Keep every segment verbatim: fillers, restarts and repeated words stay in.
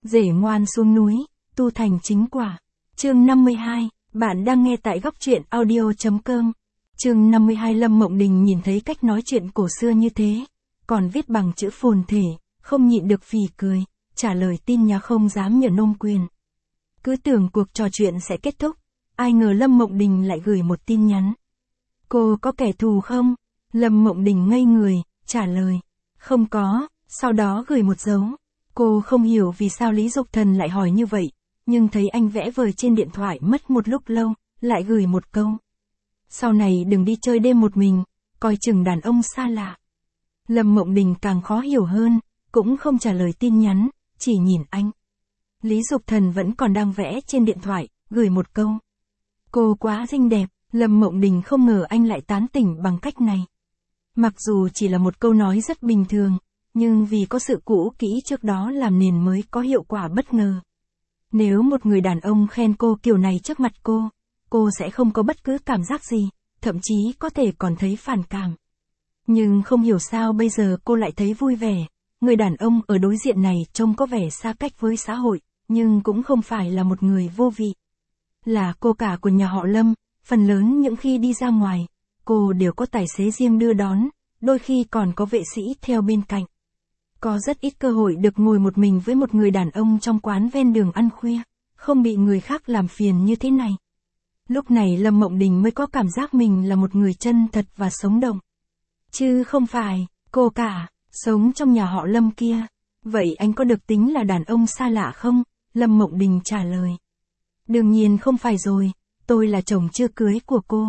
Rể ngoan xuống núi, tu thành chính quả. Chương năm mươi hai, bạn đang nghe tại góc truyện audio chấm com. Chương năm mươi hai Lâm Mộng Đình nhìn thấy cách nói chuyện cổ xưa như thế, còn viết bằng chữ phồn thể, không nhịn được phì cười, trả lời tin nhắn không dám nhờ nôm quyền. Cứ tưởng cuộc trò chuyện sẽ kết thúc, ai ngờ Lâm Mộng Đình lại gửi một tin nhắn. Cô có kẻ thù không? Lâm Mộng Đình ngây người, trả lời, không có, sau đó gửi một dấu. Cô không hiểu vì sao Lý Dục Thần lại hỏi như vậy, nhưng thấy anh vẽ vời trên điện thoại mất một lúc lâu, lại gửi một câu. Sau này đừng đi chơi đêm một mình, coi chừng đàn ông xa lạ. Lâm Mộng Đình càng khó hiểu hơn, cũng không trả lời tin nhắn, chỉ nhìn anh. Lý Dục Thần vẫn còn đang vẽ trên điện thoại, gửi một câu. Cô quá xinh đẹp, Lâm Mộng Đình không ngờ anh lại tán tỉnh bằng cách này. Mặc dù chỉ là một câu nói rất bình thường, nhưng vì có sự cũ kỹ trước đó làm nền mới có hiệu quả bất ngờ. Nếu một người đàn ông khen cô kiểu này trước mặt cô, cô sẽ không có bất cứ cảm giác gì, thậm chí có thể còn thấy phản cảm. Nhưng không hiểu sao bây giờ cô lại thấy vui vẻ, người đàn ông ở đối diện này trông có vẻ xa cách với xã hội, nhưng cũng không phải là một người vô vị. Là cô cả của nhà họ Lâm, phần lớn những khi đi ra ngoài, cô đều có tài xế riêng đưa đón, đôi khi còn có vệ sĩ theo bên cạnh. Có rất ít cơ hội được ngồi một mình với một người đàn ông trong quán ven đường ăn khuya, không bị người khác làm phiền như thế này. Lúc này Lâm Mộng Đình mới có cảm giác mình là một người chân thật và sống động. Chứ không phải, cô cả, sống trong nhà họ Lâm kia. Vậy anh có được tính là đàn ông xa lạ không? Lâm Mộng Đình trả lời. Đương nhiên không phải rồi, tôi là chồng chưa cưới của cô.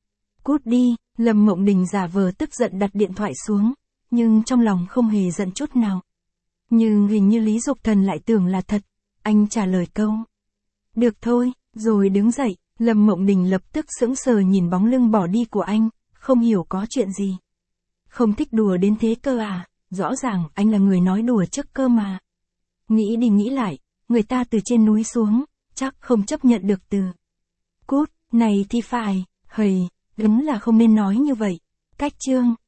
Cút đi, Lâm Mộng Đình giả vờ tức giận đặt điện thoại xuống, nhưng trong lòng không hề giận chút nào. Nhưng hình như Lý Dục Thần lại tưởng là thật, anh trả lời câu. Được thôi, rồi đứng dậy, Lâm Mộng Đình lập tức sững sờ nhìn bóng lưng bỏ đi của anh, không hiểu có chuyện gì. Không thích đùa đến thế cơ à, rõ ràng anh là người nói đùa trước cơ mà. Nghĩ đi nghĩ lại, người ta từ trên núi xuống, chắc không chấp nhận được từ. Cút, này thì phải, hầy, đúng là không nên nói như vậy. Cách chương.